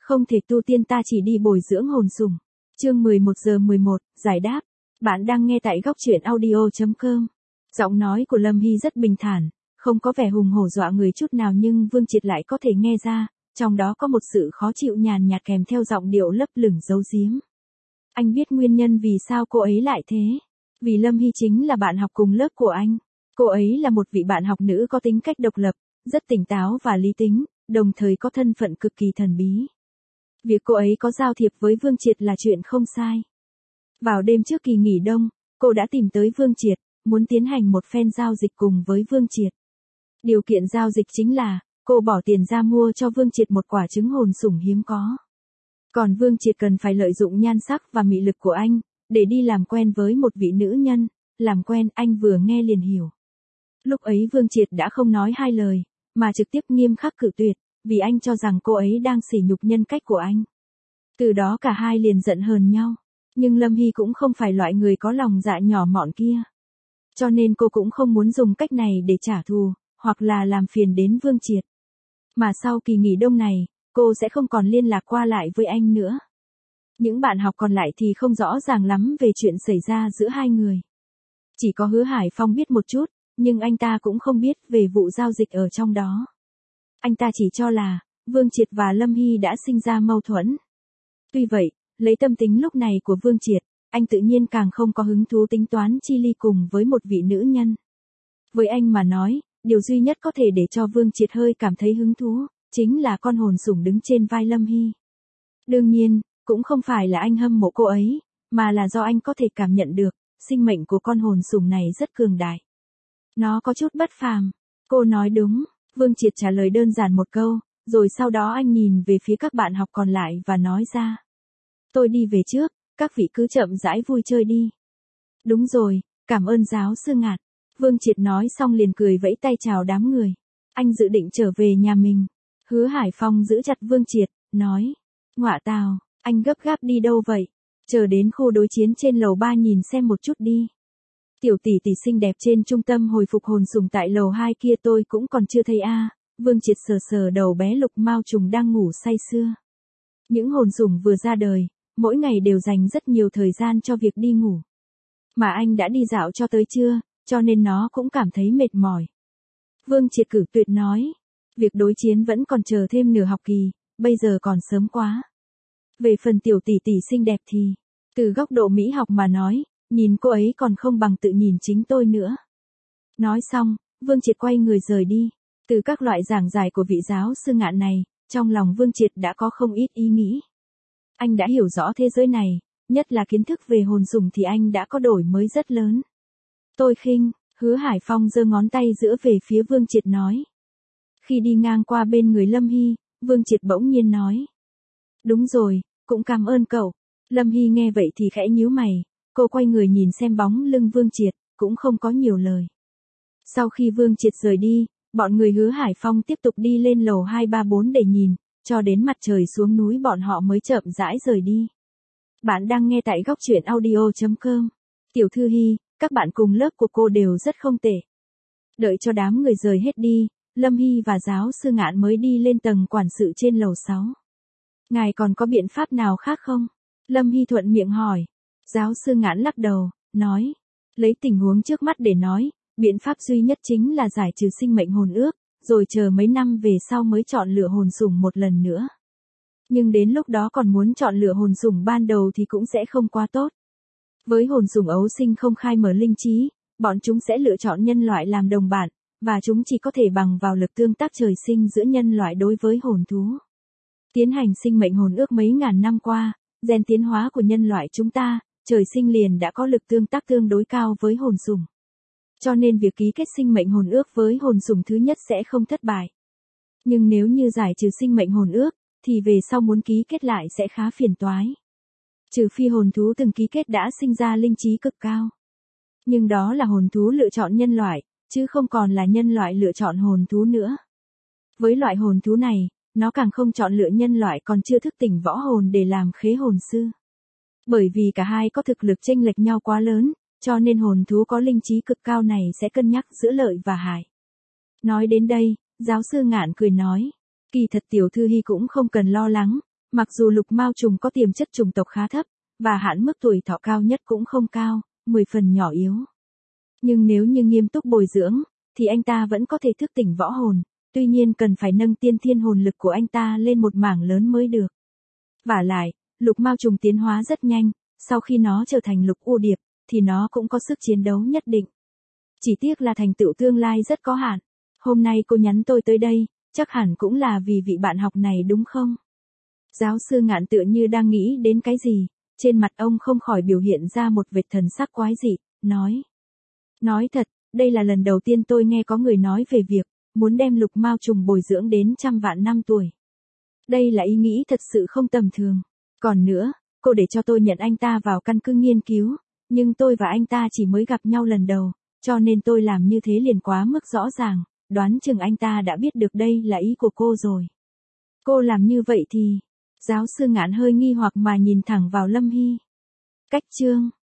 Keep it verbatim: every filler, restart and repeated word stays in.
Không thể tu tiên ta chỉ đi bồi dưỡng hồn sủng. Chương mười một giờ mười một, giải đáp. Bạn đang nghe tại góc truyện audio chấm com. Giọng nói của Lâm Hy rất bình thản, không có vẻ hùng hổ dọa người chút nào, nhưng Vương Triệt lại có thể nghe ra, trong đó có một sự khó chịu nhàn nhạt kèm theo giọng điệu lấp lửng giấu giếm. Anh biết nguyên nhân vì sao cô ấy lại thế. Vì Lâm Hy chính là bạn học cùng lớp của anh. Cô ấy là một vị bạn học nữ có tính cách độc lập, rất tỉnh táo và lý tính, đồng thời có thân phận cực kỳ thần bí. Việc cô ấy có giao thiệp với Vương Triệt là chuyện không sai. Vào đêm trước kỳ nghỉ đông, cô đã tìm tới Vương Triệt, muốn tiến hành một phen giao dịch cùng với Vương Triệt. Điều kiện giao dịch chính là, cô bỏ tiền ra mua cho Vương Triệt một quả trứng hồn sủng hiếm có. Còn Vương Triệt cần phải lợi dụng nhan sắc và mị lực của anh, để đi làm quen với một vị nữ nhân, làm quen. Anh vừa nghe liền hiểu. Lúc ấy Vương Triệt đã không nói hai lời, mà trực tiếp nghiêm khắc cự tuyệt, vì anh cho rằng cô ấy đang sỉ nhục nhân cách của anh. Từ đó cả hai liền giận hờn nhau. Nhưng Lâm Hy cũng không phải loại người có lòng dạ nhỏ mọn kia. Cho nên cô cũng không muốn dùng cách này để trả thù, hoặc là làm phiền đến Vương Triệt. Mà sau kỳ nghỉ đông này, cô sẽ không còn liên lạc qua lại với anh nữa. Những bạn học còn lại thì không rõ ràng lắm về chuyện xảy ra giữa hai người. Chỉ có Hứa Hải Phong biết một chút, nhưng anh ta cũng không biết về vụ giao dịch ở trong đó. Anh ta chỉ cho là, Vương Triệt và Lâm Hy đã sinh ra mâu thuẫn. Tuy vậy, lấy tâm tính lúc này của Vương Triệt, anh tự nhiên càng không có hứng thú tính toán chi ly cùng với một vị nữ nhân. Với anh mà nói, điều duy nhất có thể để cho Vương Triệt hơi cảm thấy hứng thú, chính là con hồn sủng đứng trên vai Lâm Hy. Đương nhiên, cũng không phải là anh hâm mộ cô ấy, mà là do anh có thể cảm nhận được, sinh mệnh của con hồn sủng này rất cường đại. Nó có chút bất phàm. Cô nói đúng. Vương Triệt trả lời đơn giản một câu, rồi sau đó anh nhìn về phía các bạn học còn lại và nói ra. Tôi đi về trước, các vị cứ chậm rãi vui chơi đi. Đúng rồi, cảm ơn giáo sư Ngạn. Vương Triệt nói xong liền cười vẫy tay chào đám người. Anh dự định trở về nhà mình. Hứa Hải Phong giữ chặt Vương Triệt, nói. Ngọa tào, anh gấp gáp đi đâu vậy? Chờ đến khu đối chiến trên lầu ba nhìn xem một chút đi. Tiểu tỷ tỷ xinh đẹp trên trung tâm hồi phục hồn sủng tại lầu hai kia tôi cũng còn chưa thấy a. À. Vương Triệt sờ sờ đầu bé Lục Mao Trùng đang ngủ say sưa. Những hồn sủng vừa ra đời, mỗi ngày đều dành rất nhiều thời gian cho việc đi ngủ. Mà anh đã đi dạo cho tới trưa, cho nên nó cũng cảm thấy mệt mỏi. Vương Triệt cử tuyệt nói, việc đối chiến vẫn còn chờ thêm nửa học kỳ, bây giờ còn sớm quá. Về phần tiểu tỷ tỷ xinh đẹp thì, từ góc độ mỹ học mà nói, nhìn cô ấy còn không bằng tự nhìn chính tôi nữa. Nói xong, Vương Triệt quay người rời đi. Từ các loại giảng giải của vị giáo sư Ngạn này, trong lòng Vương Triệt đã có không ít ý nghĩ. Anh đã hiểu rõ thế giới này, nhất là kiến thức về hồn sủng thì anh đã có đổi mới rất lớn. Tôi khinh, Hứa Hải Phong giơ ngón tay giữa về phía Vương Triệt nói. Khi đi ngang qua bên người Lâm Hy, Vương Triệt bỗng nhiên nói. Đúng rồi, cũng cảm ơn cậu. Lâm Hy nghe vậy thì khẽ nhíu mày, cô quay người nhìn xem bóng lưng Vương Triệt, cũng không có nhiều lời. Sau khi Vương Triệt rời đi, bọn người Hứa Hải Phong tiếp tục đi lên lầu hai ba bốn để nhìn, cho đến mặt trời xuống núi bọn họ mới chậm rãi rời đi. Bạn đang nghe tại góc truyện audio chấm com. Tiểu Thư Hy, các bạn cùng lớp của cô đều rất không tệ. Đợi cho đám người rời hết đi, Lâm Hy và giáo sư Ngạn mới đi lên tầng quản sự trên lầu sáu. Ngài còn có biện pháp nào khác không? Lâm Hy thuận miệng hỏi. Giáo sư Ngạn lắc đầu, nói. Lấy tình huống trước mắt để nói, biện pháp duy nhất chính là giải trừ sinh mệnh hồn ước, rồi chờ mấy năm về sau mới chọn lựa hồn sủng một lần nữa. Nhưng đến lúc đó còn muốn chọn lựa hồn sủng ban đầu thì cũng sẽ không quá tốt. Với hồn sủng ấu sinh không khai mở linh trí, bọn chúng sẽ lựa chọn nhân loại làm đồng bạn, và chúng chỉ có thể bằng vào lực tương tác trời sinh giữa nhân loại đối với hồn thú. Tiến hành sinh mệnh hồn ước mấy ngàn năm qua, gen tiến hóa của nhân loại chúng ta, trời sinh liền đã có lực tương tác tương đối cao với hồn sủng. Cho nên việc ký kết sinh mệnh hồn ước với hồn sủng thứ nhất sẽ không thất bại. Nhưng nếu như giải trừ sinh mệnh hồn ước, thì về sau muốn ký kết lại sẽ khá phiền toái. Trừ phi hồn thú từng ký kết đã sinh ra linh trí cực cao. Nhưng đó là hồn thú lựa chọn nhân loại, chứ không còn là nhân loại lựa chọn hồn thú nữa. Với loại hồn thú này, nó càng không chọn lựa nhân loại còn chưa thức tỉnh võ hồn để làm khế hồn sư. Bởi vì cả hai có thực lực chênh lệch nhau quá lớn, cho nên hồn thú có linh trí cực cao này sẽ cân nhắc giữa lợi và hại. Nói đến đây, giáo sư Ngạn cười nói, kỳ thật Tiểu Thư Hy cũng không cần lo lắng, Mặc dù lục mao trùng có tiềm chất chủng tộc khá thấp, và hạn mức tuổi thọ cao nhất cũng không cao, mười phần nhỏ yếu. Nhưng nếu như nghiêm túc bồi dưỡng, thì anh ta vẫn có thể thức tỉnh võ hồn, tuy nhiên cần phải nâng tiên thiên hồn lực của anh ta lên một mảng lớn mới được. Vả lại, lục mao trùng tiến hóa rất nhanh, sau khi nó trở thành lục u điệp, thì nó cũng có sức chiến đấu nhất định. Chỉ tiếc là thành tựu tương lai rất có hạn. Hôm nay cô nhắn tôi tới đây, chắc hẳn cũng là vì vị bạn học này đúng không? Giáo sư Ngạn tựa như đang nghĩ đến cái gì, trên mặt ông không khỏi biểu hiện ra một vệt thần sắc quái dị, nói. Nói thật, đây là lần đầu tiên tôi nghe có người nói về việc, muốn đem lục mao trùng bồi dưỡng đến trăm vạn năm tuổi. Đây là ý nghĩ thật sự không tầm thường. Còn nữa, cô để cho tôi nhận anh ta vào căn cứ nghiên cứu, nhưng tôi và anh ta chỉ mới gặp nhau lần đầu, cho nên tôi làm như thế liền quá mức rõ ràng, đoán chừng anh ta đã biết được đây là ý của cô rồi. Cô làm như vậy thì, giáo sư Ngạn hơi nghi hoặc mà nhìn thẳng vào Lâm Hy. Cách chương